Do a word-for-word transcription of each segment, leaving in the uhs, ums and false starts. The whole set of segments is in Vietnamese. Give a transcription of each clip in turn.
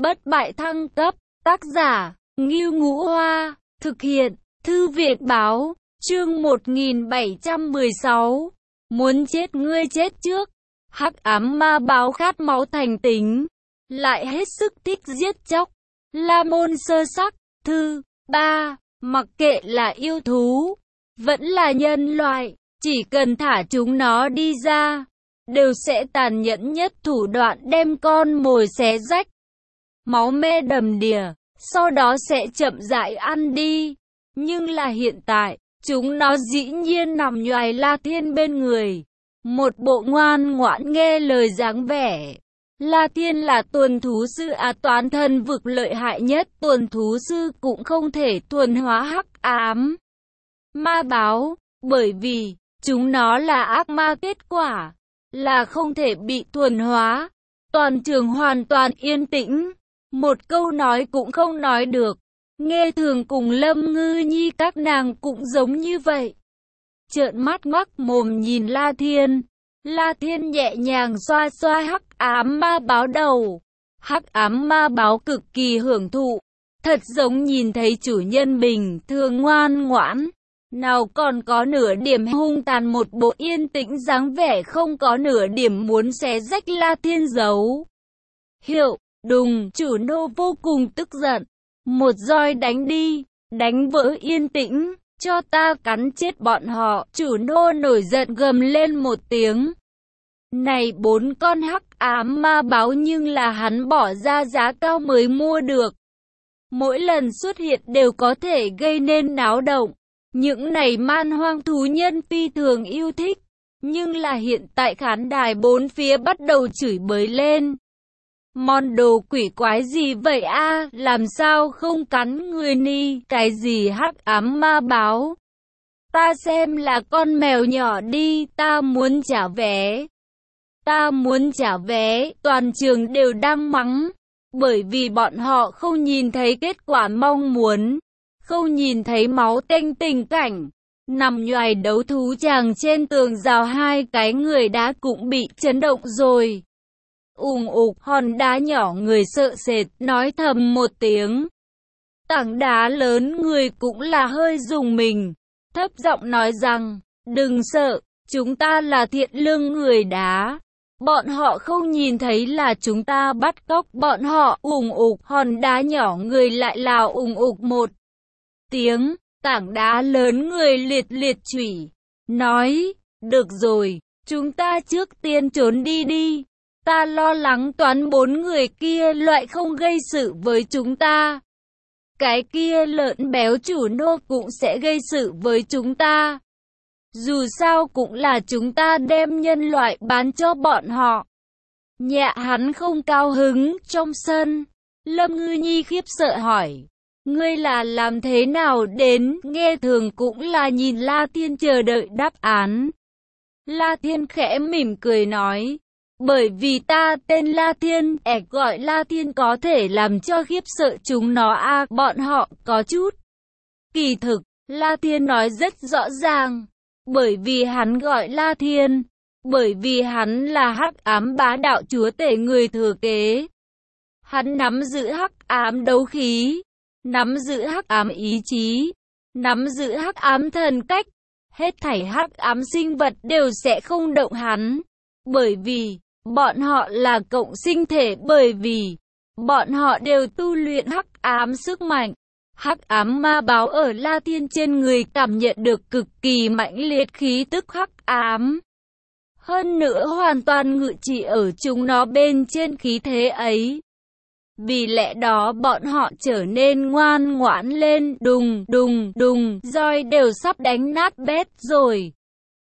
Bất bại thăng cấp, tác giả, Ngưu Ngũ Hoa, thực hiện, Thư viện báo, chương một nghìn bảy trăm mười sáu, muốn chết ngươi chết trước. Hắc ám ma báo khát máu thành tính, lại hết sức thích giết chóc. La môn sơ sắc, thư, ba, mặc kệ là yêu thú, vẫn là nhân loại, chỉ cần thả chúng nó đi ra, đều sẽ tàn nhẫn nhất thủ đoạn đem con mồi xé rách. Máu me đầm đìa, sau đó sẽ chậm rãi ăn đi. Nhưng là hiện tại, chúng nó dĩ nhiên nằm nhoài La Thiên bên người. Một bộ ngoan ngoãn nghe lời dáng vẻ. La Thiên là tuần thú sư à, toán thân vực lợi hại nhất, tuần thú sư cũng không thể thuần hóa hắc ám ma báo, bởi vì chúng nó là ác ma, kết quả là không thể bị thuần hóa. Toàn trường hoàn toàn yên tĩnh, một câu nói cũng không nói được. Nghe Thường cùng Lâm Ngư Nhi các nàng cũng giống như vậy, trợn mắt ngoác mồm nhìn La Thiên. La Thiên nhẹ nhàng xoa xoa hắc ám ma báo đầu. Hắc ám ma báo cực kỳ hưởng thụ, thật giống nhìn thấy chủ nhân bình thường ngoan ngoãn, nào còn có nửa điểm hung tàn, một bộ yên tĩnh dáng vẻ, không có nửa điểm muốn xé rách La Thiên dấu hiệu. Đùng, chủ nô vô cùng tức giận, một roi đánh đi, đánh vỡ yên tĩnh, cho ta cắn chết bọn họ. Chủ nô nổi giận gầm lên một tiếng. Này bốn con hắc ám ma báo nhưng là hắn bỏ ra giá cao mới mua được, mỗi lần xuất hiện đều có thể gây nên náo động. Những này man hoang thú nhân phi thường yêu thích, nhưng là hiện tại khán đài bốn phía bắt đầu chửi bới lên. Món đồ quỷ quái gì vậy a, à? Làm sao không cắn người ni? Cái gì hắc ám ma báo? Ta xem là con mèo nhỏ đi, ta muốn trả vé. Ta muốn trả vé. Toàn trường đều đang mắng, bởi vì bọn họ không nhìn thấy kết quả mong muốn, không nhìn thấy máu tanh tình cảnh. Nằm nhoài đấu thú chàng trên tường rào, hai cái người đá cũng bị chấn động rồi. Ùng ục, hòn đá nhỏ người sợ sệt, nói thầm một tiếng. Tảng đá lớn người cũng là hơi rùng mình, thấp giọng nói rằng, đừng sợ, chúng ta là thiện lương người đá. Bọn họ không nhìn thấy là chúng ta bắt cóc bọn họ. Ùng ục, hòn đá nhỏ người lại lào ùng ục một tiếng. Tảng đá lớn người liệt liệt chủy, nói, được rồi, chúng ta trước tiên trốn đi đi. Ta lo lắng toán bốn người kia loại không gây sự với chúng ta. Cái kia lợn béo chủ nô cũng sẽ gây sự với chúng ta. Dù sao cũng là chúng ta đem nhân loại bán cho bọn họ. Nhạ hắn không cao hứng. Trong sân, Lâm Ngư Nhi khiếp sợ hỏi, ngươi là làm thế nào đến? Nghe Thường cũng là nhìn La Thiên chờ đợi đáp án. La Thiên khẽ mỉm cười nói, bởi vì ta tên La Thiên, ẻ gọi La Thiên có thể làm cho khiếp sợ chúng nó a, à, bọn họ có chút kỳ thực. La Thiên nói rất rõ ràng, bởi vì hắn gọi La Thiên, bởi vì hắn là hắc ám bá đạo chúa tể người thừa kế. Hắn nắm giữ hắc ám đấu khí, nắm giữ hắc ám ý chí, nắm giữ hắc ám thần cách. Hết thảy hắc ám sinh vật đều sẽ không động hắn, bởi vì bọn họ là cộng sinh thể, bởi vì bọn họ đều tu luyện hắc ám sức mạnh. Hắc ám ma báo ở La Thiên trên người cảm nhận được cực kỳ mãnh liệt khí tức hắc ám, hơn nữa hoàn toàn ngự trị ở chúng nó bên trên khí thế ấy. Vì lẽ đó bọn họ trở nên ngoan ngoãn lên. Đùng đùng đùng, roi đều sắp đánh nát bét rồi.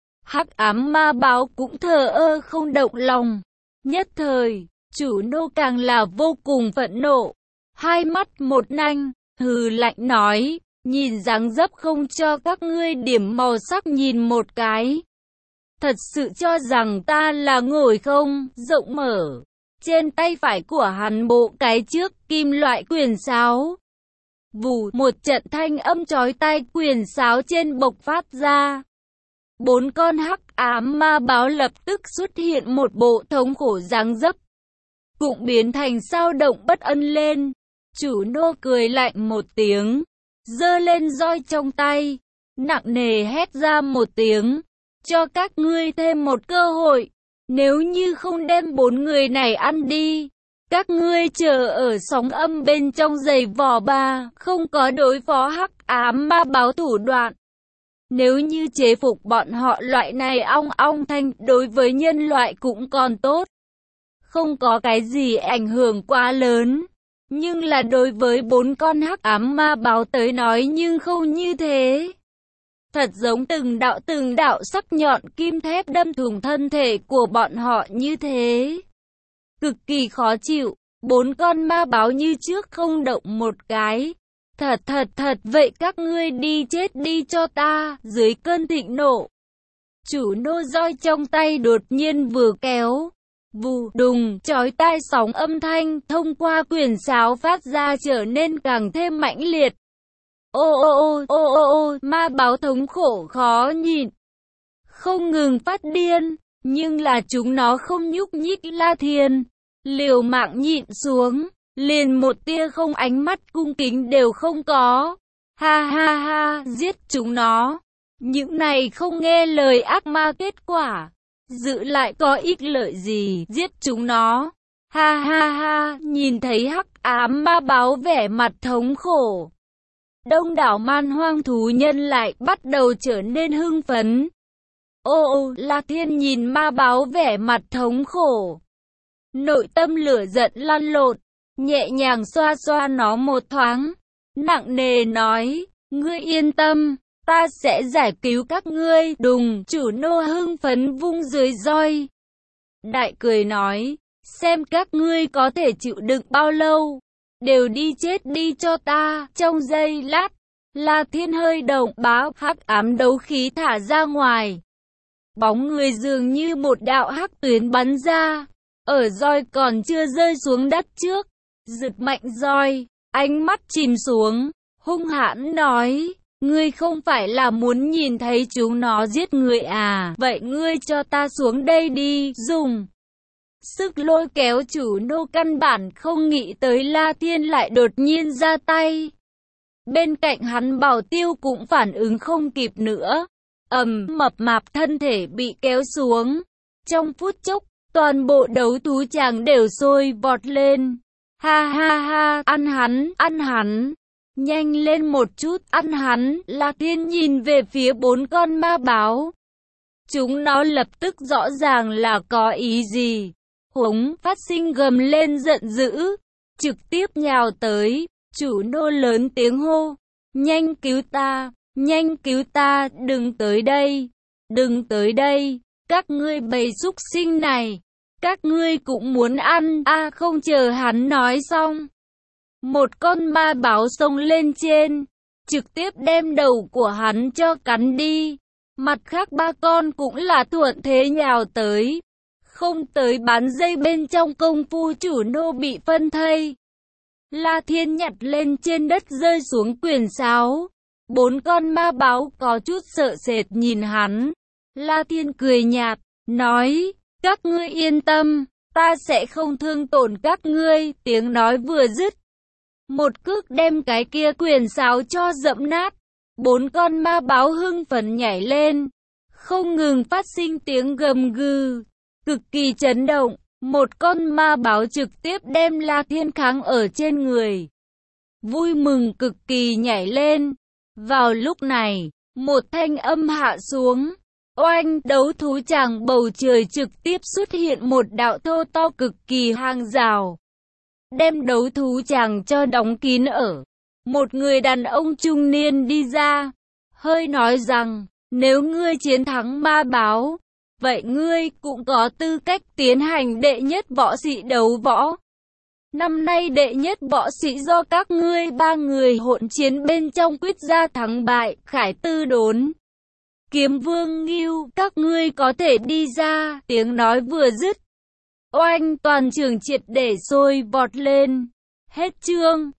Hắc ám ma báo cũng thờ ơ không động lòng. Nhất thời, chủ nô càng là vô cùng phẫn nộ, hai mắt một nanh, hừ lạnh nói, nhìn dáng dấp không cho các ngươi điểm màu sắc nhìn một cái. Thật sự cho rằng ta là ngồi không, rộng mở. Trên tay phải của hắn bộ cái trước kim loại quyền sáo. Vù, một trận thanh âm chói tai quyền sáo trên bộc phát ra. Bốn con hắc ám ma báo lập tức xuất hiện một bộ thống khổ dáng dấp. cũng biến thành sao động bất ân lên. Chủ nô cười lạnh một tiếng, giơ lên roi trong tay, nặng nề hét ra một tiếng, cho các ngươi thêm một cơ hội, nếu như không đem bốn người này ăn đi, các ngươi chờ ở sóng âm bên trong giày vò ba, không có đối phó hắc ám ma báo thủ đoạn. Nếu như chế phục bọn họ loại này ong ong thanh đối với nhân loại cũng còn tốt, không có cái gì ảnh hưởng quá lớn. Nhưng là đối với bốn con hắc ám ma báo tới nói nhưng không như thế. Thật giống từng đạo từng đạo sắc nhọn kim thép đâm thủng thân thể của bọn họ như thế. Cực kỳ khó chịu, bốn con ma báo như trước không động một cái. Thật thật thật vậy các ngươi đi chết đi cho ta, dưới cơn thịnh nộ. Chủ nô roi trong tay đột nhiên vừa kéo. Vù đùng, chói tai sóng âm thanh thông qua quyền sáo phát ra trở nên càng thêm mãnh liệt. Ô ô ô ô ô ô, ma báo thống khổ khó nhịn, không ngừng phát điên, nhưng là chúng nó không nhúc nhích. La Thiên liều mạng nhịn xuống, liền một tia không ánh mắt cung kính đều không có. Ha ha ha, giết chúng nó. Những này không nghe lời ác ma kết quả giữ lại có ích lợi gì, giết chúng nó. Ha ha ha, nhìn thấy hắc ám ma báo vẻ mặt thống khổ. Đông đảo man hoang thú nhân lại bắt đầu trở nên hưng phấn. Ô ô, La Thiên nhìn ma báo vẻ mặt thống khổ. Nội tâm lửa giận lăn lộn, nhẹ nhàng xoa xoa nó một thoáng. Nặng nề nói, ngươi yên tâm, ta sẽ giải cứu các ngươi. Đùng, chủ nô hưng phấn vung dưới roi. Đại cười nói, xem các ngươi có thể chịu đựng bao lâu. Đều đi chết đi cho ta. Trong giây lát, La Thiên hơi động, bá hắc ám đấu khí thả ra ngoài. Bóng người dường như một đạo hắc tuyến bắn ra, ở roi còn chưa rơi xuống đất trước, giật mạnh roi, ánh mắt chìm xuống, hung hãn nói, ngươi không phải là muốn nhìn thấy chúng nó giết người à, vậy ngươi cho ta xuống đây đi. Dùng sức lôi kéo, chủ nô căn bản không nghĩ tới La Thiên lại đột nhiên ra tay. Bên cạnh hắn bảo tiêu cũng phản ứng không kịp nữa. Ầm, mập mạp thân thể bị kéo xuống. Trong phút chốc, toàn bộ đấu thú chàng đều sôi vọt lên. Ha ha ha, ăn hắn, ăn hắn. Nhanh lên một chút, ăn hắn. La Thiên nhìn về phía bốn con ma báo. Chúng nó lập tức rõ ràng là có ý gì. Hống phát sinh gầm lên giận dữ, trực tiếp nhào tới. Chủ nô lớn tiếng hô, nhanh cứu ta, nhanh cứu ta, đừng tới đây, đừng tới đây, các ngươi bầy súc sinh này, các ngươi cũng muốn ăn, a à, không chờ hắn nói xong. Một con ma báo xông lên trên, trực tiếp đem đầu của hắn cho cắn đi, mặt khác ba con cũng là thuận thế nhào tới, không tới bán giây bên trong công phu chủ nô bị phân thây. La Thiên nhặt lên trên đất rơi xuống quyền sáo. Bốn con ma báo có chút sợ sệt nhìn hắn. La Thiên cười nhạt, nói, các ngươi yên tâm, ta sẽ không thương tổn các ngươi. Tiếng nói vừa dứt, một cước đem cái kia quyền sáo cho dẫm nát. Bốn con ma báo hưng phấn nhảy lên, không ngừng phát sinh tiếng gầm gừ, cực kỳ chấn động. Một con ma báo trực tiếp đem La Thiên kháng ở trên người, vui mừng cực kỳ nhảy lên. Vào lúc này, một thanh âm hạ xuống, oanh, đấu thú chàng bầu trời trực tiếp xuất hiện một đạo thô to cực kỳ hàng rào, đem đấu thú chàng cho đóng kín ở. Một người đàn ông trung niên đi ra, hơi nói rằng, nếu ngươi chiến thắng ma báo, vậy ngươi cũng có tư cách tiến hành đệ nhất võ sĩ đấu võ. Năm nay đệ nhất võ sĩ do các ngươi ba người hỗn chiến bên trong quyết ra thắng bại. Khải Tư Đốn, Kiếm Vương Ngưu, các ngươi có thể đi ra. Tiếng nói vừa dứt, oanh, toàn trường triệt để sôi vọt lên. Hết chương.